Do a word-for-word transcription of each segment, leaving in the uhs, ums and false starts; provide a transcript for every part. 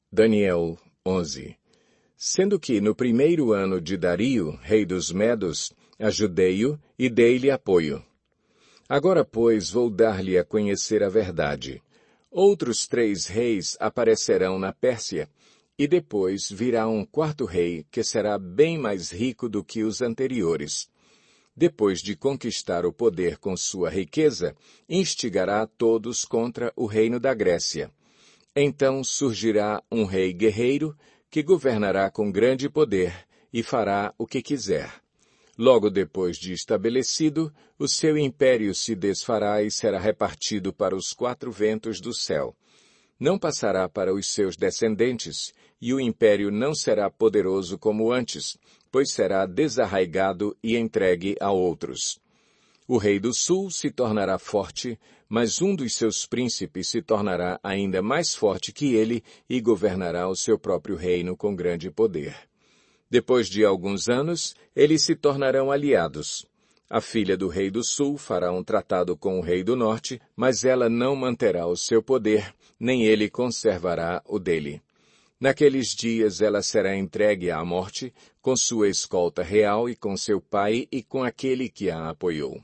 Daniel onze. Sendo que no primeiro ano de Dario, rei dos Medos, ajudei-o e dei-lhe apoio. Agora, pois, vou dar-lhe a conhecer a verdade. Outros três reis aparecerão na Pérsia, e depois virá um quarto rei que será bem mais rico do que os anteriores. Depois de conquistar o poder com sua riqueza, instigará todos contra o reino da Grécia. Então surgirá um rei guerreiro que governará com grande poder e fará o que quiser. Logo depois de estabelecido, o seu império se desfará e será repartido para os quatro ventos do céu. Não passará para os seus descendentes, e o império não será poderoso como antes, pois será desarraigado e entregue a outros. O rei do sul se tornará forte, mas um dos seus príncipes se tornará ainda mais forte que ele e governará o seu próprio reino com grande poder. Depois de alguns anos, eles se tornarão aliados. A filha do rei do sul fará um tratado com o rei do norte, mas ela não manterá o seu poder, nem ele conservará o dele. Naqueles dias ela será entregue à morte, com sua escolta real e com seu pai e com aquele que a apoiou.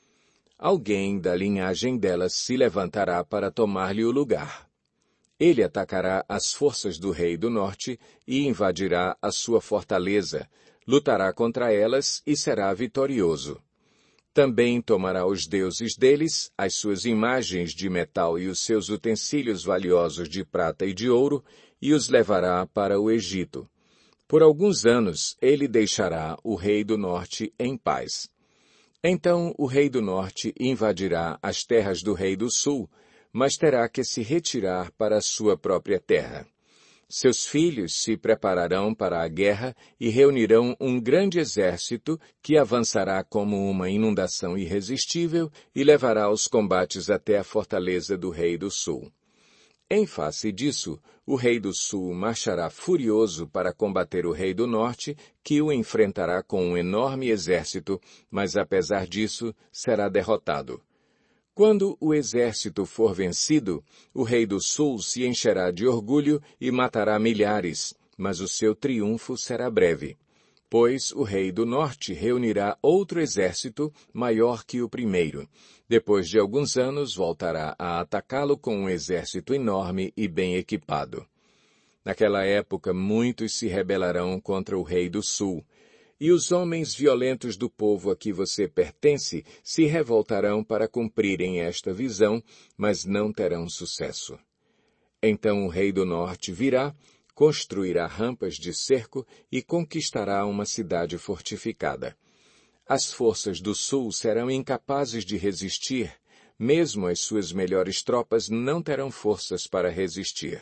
Alguém da linhagem dela se levantará para tomar-lhe o lugar. Ele atacará as forças do rei do norte e invadirá a sua fortaleza, lutará contra elas e será vitorioso. Também tomará os deuses deles, as suas imagens de metal e os seus utensílios valiosos de prata e de ouro, e os levará para o Egito. Por alguns anos ele deixará o rei do norte em paz. Então o rei do norte invadirá as terras do rei do sul, mas terá que se retirar para a sua própria terra. Seus filhos se prepararão para a guerra e reunirão um grande exército que avançará como uma inundação irresistível e levará os combates até a fortaleza do rei do sul. Em face disso, o rei do sul marchará furioso para combater o rei do norte, que o enfrentará com um enorme exército, mas apesar disso, será derrotado. Quando o exército for vencido, o rei do sul se encherá de orgulho e matará milhares, mas o seu triunfo será breve. Pois o rei do norte reunirá outro exército maior que o primeiro. Depois de alguns anos, voltará a atacá-lo com um exército enorme e bem equipado. Naquela época, muitos se rebelarão contra o rei do sul, e os homens violentos do povo a que você pertence se revoltarão para cumprirem esta visão, mas não terão sucesso. Então o rei do norte virá, construirá rampas de cerco e conquistará uma cidade fortificada. As forças do sul serão incapazes de resistir, mesmo as suas melhores tropas não terão forças para resistir.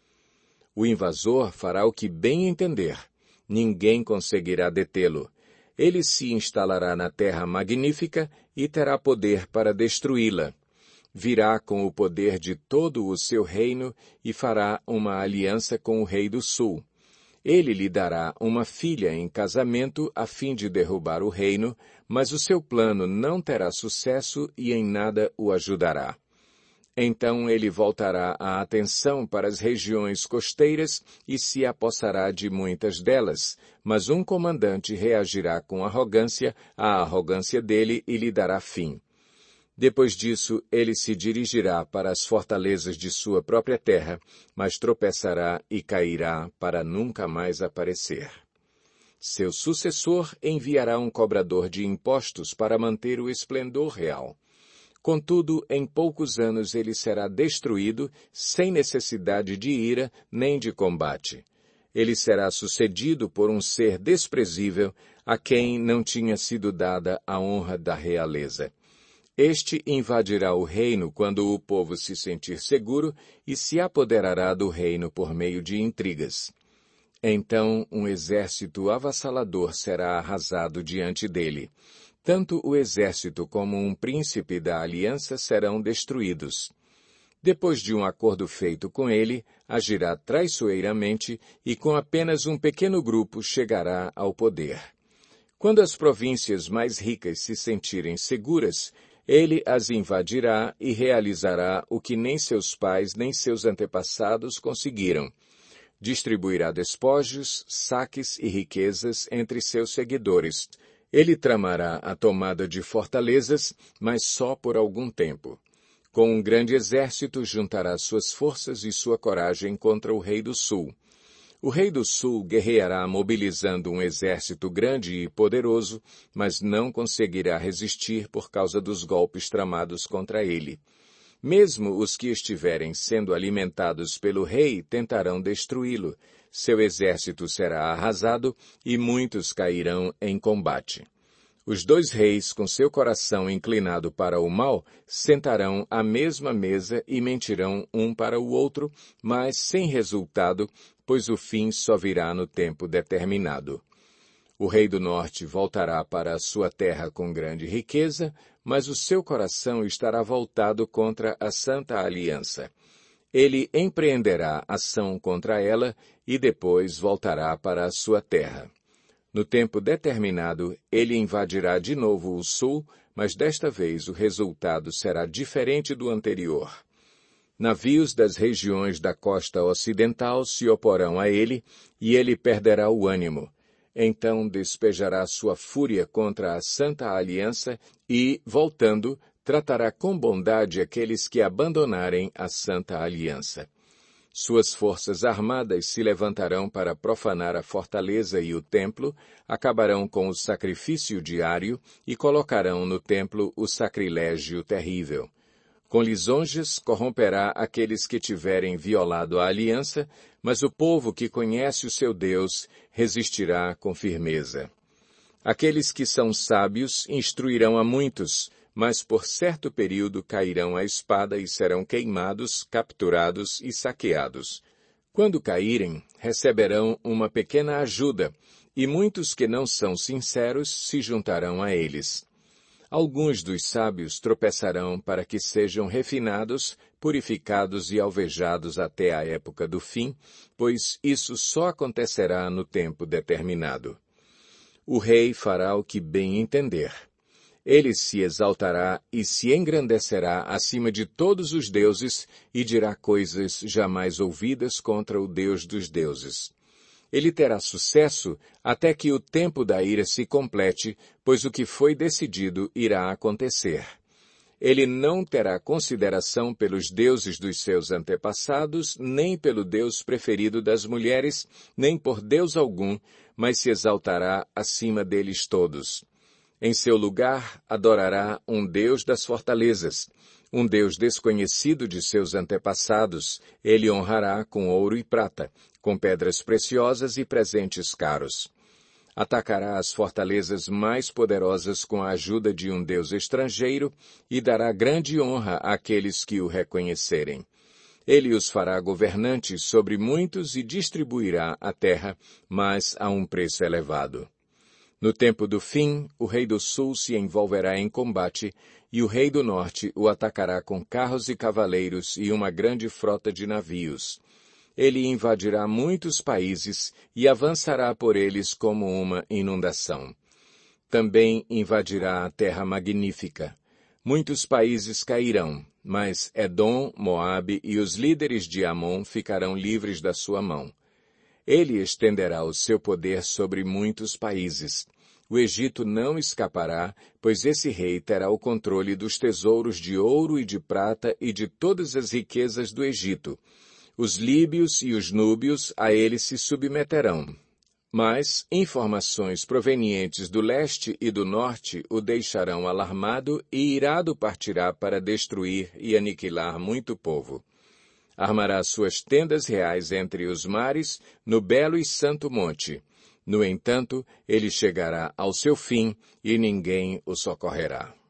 O invasor fará o que bem entender. Ninguém conseguirá detê-lo. Ele se instalará na terra magnífica e terá poder para destruí-la. Virá com o poder de todo o seu reino e fará uma aliança com o rei do sul. Ele lhe dará uma filha em casamento a fim de derrubar o reino, mas o seu plano não terá sucesso e em nada o ajudará. Então ele voltará a atenção para as regiões costeiras e se apossará de muitas delas, mas um comandante reagirá com arrogância à arrogância dele e lhe dará fim. Depois disso, ele se dirigirá para as fortalezas de sua própria terra, mas tropeçará e cairá para nunca mais aparecer. Seu sucessor enviará um cobrador de impostos para manter o esplendor real. Contudo, em poucos anos ele será destruído, sem necessidade de ira nem de combate. Ele será sucedido por um ser desprezível, a quem não tinha sido dada a honra da realeza. Este invadirá o reino quando o povo se sentir seguro e se apoderará do reino por meio de intrigas. Então um exército avassalador será arrasado diante dele. Tanto o exército como um príncipe da aliança serão destruídos. Depois de um acordo feito com ele, agirá traiçoeiramente e com apenas um pequeno grupo chegará ao poder. Quando as províncias mais ricas se sentirem seguras, ele as invadirá e realizará o que nem seus pais nem seus antepassados conseguiram. distribuirá despojos, saques e riquezas entre seus seguidores. Ele tramará a tomada de fortalezas, mas só por algum tempo. Com um grande exército, juntará suas forças e sua coragem contra o rei do sul. O rei do sul guerreará mobilizando um exército grande e poderoso, mas não conseguirá resistir por causa dos golpes tramados contra ele. Mesmo os que estiverem sendo alimentados pelo rei tentarão destruí-lo. Seu exército será arrasado e muitos cairão em combate. Os dois reis, com seu coração inclinado para o mal, sentarão à mesma mesa e mentirão um para o outro, mas sem resultado, pois o fim só virá no tempo determinado. O rei do norte voltará para a sua terra com grande riqueza, mas o seu coração estará voltado contra a Santa Aliança. Ele empreenderá ação contra ela e depois voltará para a sua terra. No tempo determinado, ele invadirá de novo o sul, mas desta vez o resultado será diferente do anterior. Navios das regiões da costa ocidental se oporão a ele, e ele perderá o ânimo. Então despejará sua fúria contra a Santa Aliança e, voltando, tratará com bondade aqueles que abandonarem a Santa Aliança. Suas forças armadas se levantarão para profanar a fortaleza e o templo, acabarão com o sacrifício diário e colocarão no templo o sacrilégio terrível. Com lisonjas corromperá aqueles que tiverem violado a aliança, mas o povo que conhece o seu Deus resistirá com firmeza. Aqueles que são sábios instruirão a muitos, mas por certo período cairão à espada e serão queimados, capturados e saqueados. Quando caírem, receberão uma pequena ajuda, e muitos que não são sinceros se juntarão a eles. Alguns dos sábios tropeçarão para que sejam refinados, purificados e alvejados até a época do fim, pois isso só acontecerá no tempo determinado. O rei fará o que bem entender. Ele se exaltará e se engrandecerá acima de todos os deuses e dirá coisas jamais ouvidas contra o Deus dos deuses. Ele terá sucesso até que o tempo da ira se complete, pois o que foi decidido irá acontecer. Ele não terá consideração pelos deuses dos seus antepassados, nem pelo Deus preferido das mulheres, nem por Deus algum, mas se exaltará acima deles todos. Em seu lugar, adorará um Deus das fortalezas, um Deus desconhecido de seus antepassados. Ele honrará com ouro e prata, com pedras preciosas e presentes caros. Atacará as fortalezas mais poderosas com a ajuda de um Deus estrangeiro e dará grande honra àqueles que o reconhecerem. Ele os fará governantes sobre muitos e distribuirá a terra, mas a um preço elevado. No tempo do fim, o rei do sul se envolverá em combate, e o rei do norte o atacará com carros e cavaleiros e uma grande frota de navios. Ele invadirá muitos países e avançará por eles como uma inundação. Também invadirá a terra magnífica. Muitos países cairão, mas Edom, Moabe e os líderes de Amon ficarão livres da sua mão. Ele estenderá o seu poder sobre muitos países. O Egito não escapará, pois esse rei terá o controle dos tesouros de ouro e de prata e de todas as riquezas do Egito. Os líbios e os núbios a ele se submeterão. Mas informações provenientes do leste e do norte o deixarão alarmado e irado partirá para destruir e aniquilar muito povo. Armará suas tendas reais entre os mares, no belo e santo monte. No entanto, ele chegará ao seu fim e ninguém o socorrerá.